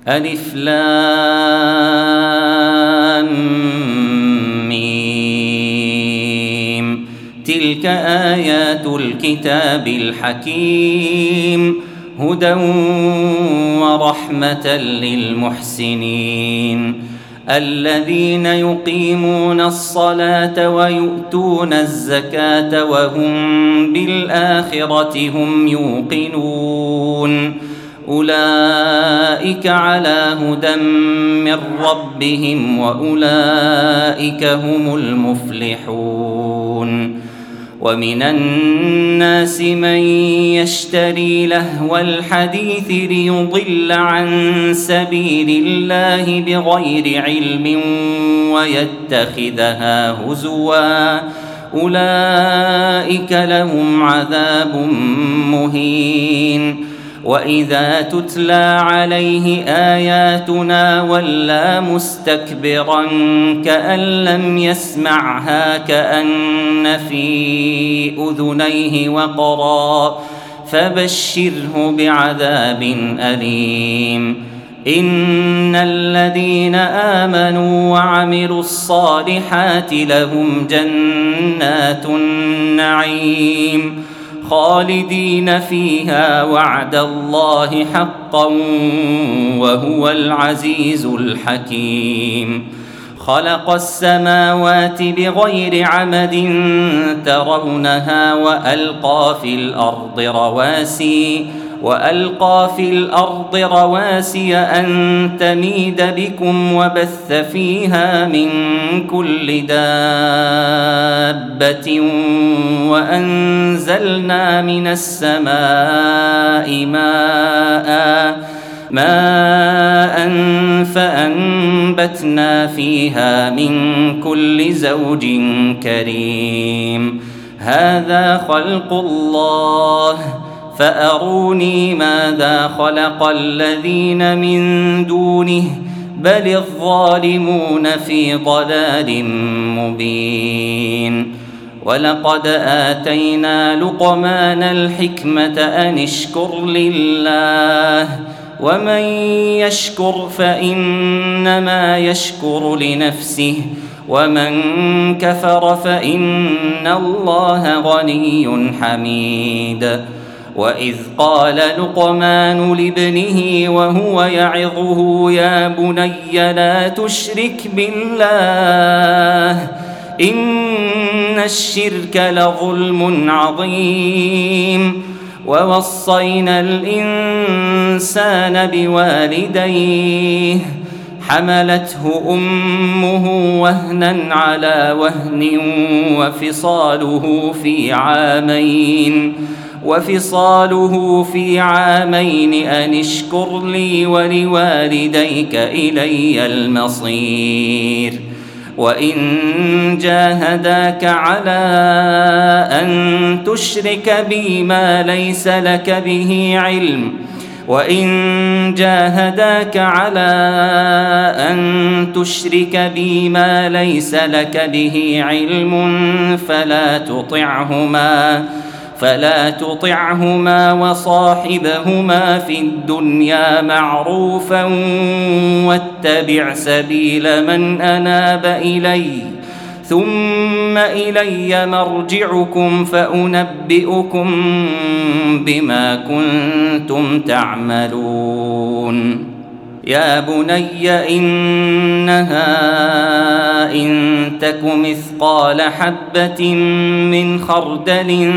ألف لام ميم. تلك آيات الكتاب الحكيم هدى ورحمة للمحسنين الذين يقيمون الصلاة ويؤتون الزكاة وهم بالآخرة هم يوقنون أولئك على هدى من ربهم وأولئك هم المفلحون. ومن الناس من يشتري لهو الحديث ليضل عن سبيل الله بغير علم ويتخذها هزوا أولئك لهم عذاب مهين. وإذا تتلى عليه آياتنا ولى مستكبرا كأن لم يسمعها كأن في أذنيه وقرا فبشره بعذاب أليم. إن الذين آمنوا وعملوا الصالحات لهم جنات النعيم خالدين فيها وعد الله حقا وهو العزيز الحكيم. خلق السماوات بغير عمد ترونها وألقى في الأرض رواسي أن تميد بكم وبث فيها من كل دابة وأنزلنا من السماء ماء فأنبتنا فيها من كل زوج كريم. هذا خلق الله فأروني ماذا خلق الذين من دونه بل الظالمون في ضلال مبين. ولقد آتينا لقمان الحكمة أن اشكر لله ومن يشكر فإنما يشكر لنفسه ومن كفر فإن الله غني حميد. وإذ قال لقمان لابنه وهو يعظه يا بني لا تشرك بالله إن الشرك لظلم عظيم. ووصينا الإنسان بوالديه حملته أمه وهنا على وهن وفصاله في عامين أن اشكر لي ولوالديك إلي المصير. وإن جاهداك على أن تشرك بي ما ليس لك به علم فلا تطعهما وصاحبهما في الدنيا معروفا واتبع سبيل من أناب إلي ثم إلي مرجعكم فأنبئكم بما كنتم تعملون. يا بني إنها إن تك مثقال حبة من خردل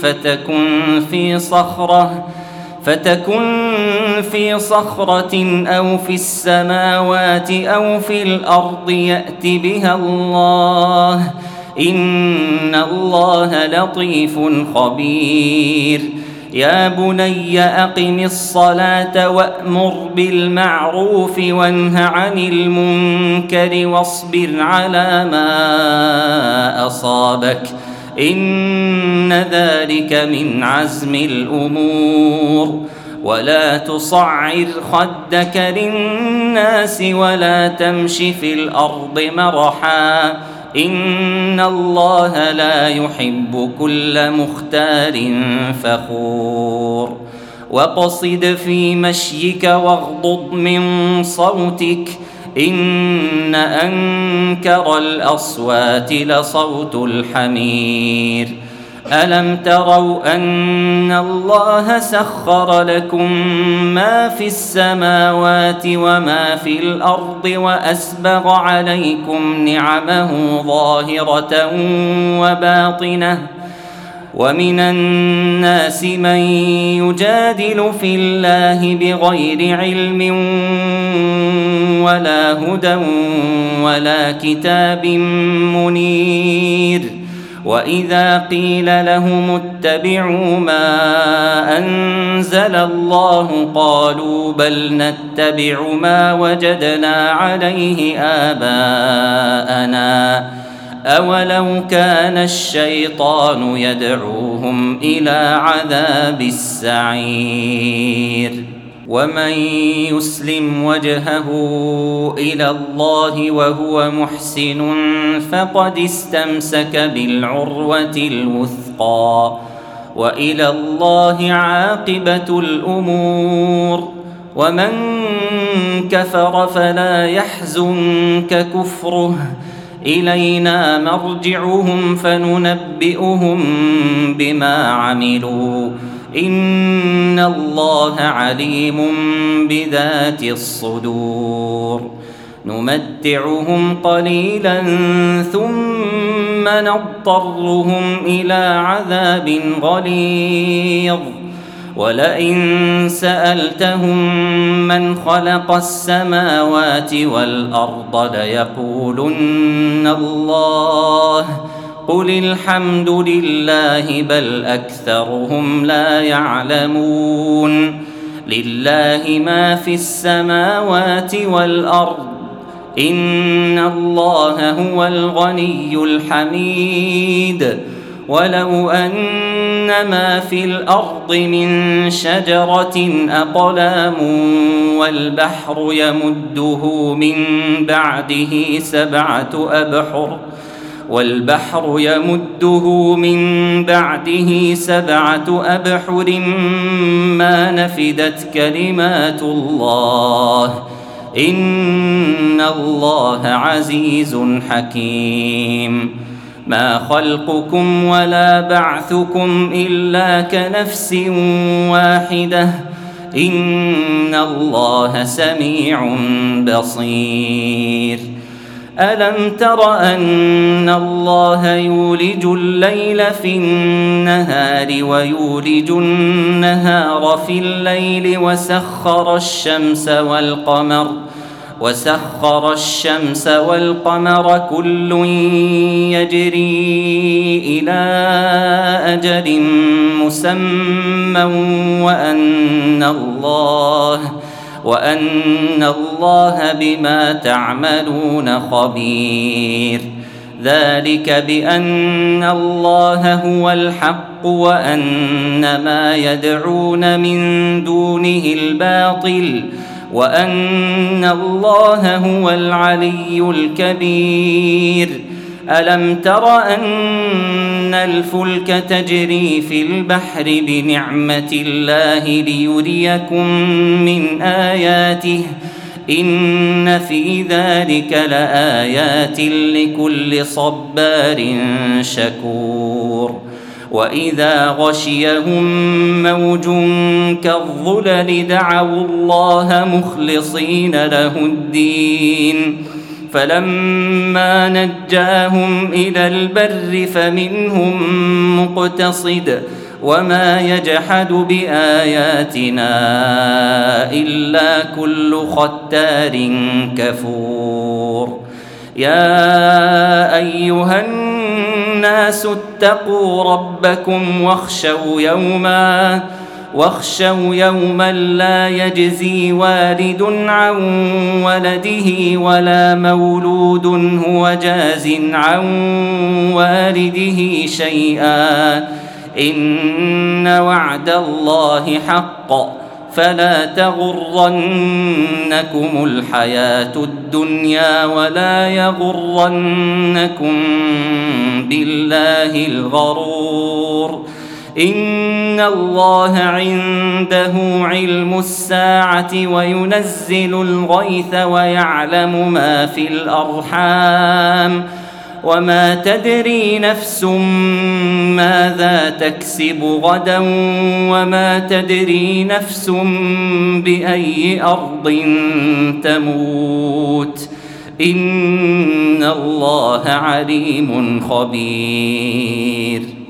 فتكن في صخرة أو في السماوات أو في الأرض يأت بها الله إن الله لطيف خبير. يا بني أقم الصلاة وأمر بالمعروف وانه عن المنكر واصبر على ما أصابك إن ذلك من عزم الأمور. ولا تصعر خدك للناس ولا تمش في الأرض مرحا إن الله لا يحب كل مختال فخور. واقصد في مشيك واغضض من صوتك إن أنكر الأصوات لصوت الحمير ألم تروا أن الله سخر لكم ما في السماوات وما في الأرض وأسبغ عليكم نعمه ظاهرة وباطنة ومن الناس من يجادل في الله بغير علم ولا هدى ولا كتاب منير وإذا قيل لهم اتبعوا ما أنزل الله قالوا بل نتبع ما وجدنا عليه آباءنا أولو كان الشيطان يدعوهم إلى عذاب السعير ومن يسلم وجهه إلى الله وهو محسن فقد استمسك بالعروة الوثقى وإلى الله عاقبة الأمور ومن كفر فلا يحزنك كفره إلينا مرجعهم فننبئهم بما عملوا إن الله عليم بذات الصدور نمتعهم قليلا ثم نضطرهم إلى عذاب غليظ ولئن سألتهم من خلق السماوات والأرض ليقولن الله قل الحمد لله بل أكثرهم لا يعلمون لله ما في السماوات والأرض إن الله هو الغني الحميد ولو أن ما في الأرض من شجرة أقلام والبحر يمده من بعده سبعة أبحر ما نفدت كلمات الله إن الله عزيز حكيم ما خلقكم ولا بعثكم إلا كنفس واحدة إن الله سميع بصير ألم تر أن الله يولج الليل في النهار ويولج النهار في الليل وسخر الشمس والقمر كل يجري إلى أجل مسمى وأن الله بما تعملون خبير ذلك بأن الله هو الحق وأن ما يدعون من دونه الباطل وأن الله هو العلي الكبير ألم تر أن الفلك تجري في البحر بنعمة الله ليريكم من آياته إن في ذلك لآيات لكل صبار شكور وإذا غشيهم موج كالظلل دعوا الله مخلصين له الدين فلما نجاهم إلى البر فمنهم مقتصد وما يجحد بآياتنا إلا كل ختار كفور يا أيها الناس اتقوا ربكم واخشوا يوما لا يجزي والد عن ولده ولا مولود هو جاز عن والده شيئا إن وعد الله حق فلا تغرنكم الحياة الدنيا ولا يغرنكم بالله الغرور إن الله عنده علم الساعة وينزل الغيث ويعلم ما في الأرحام وما تدري نفس ماذا تكسب غدا وما تدري نفس بأي أرض تموت إن الله عليم خبير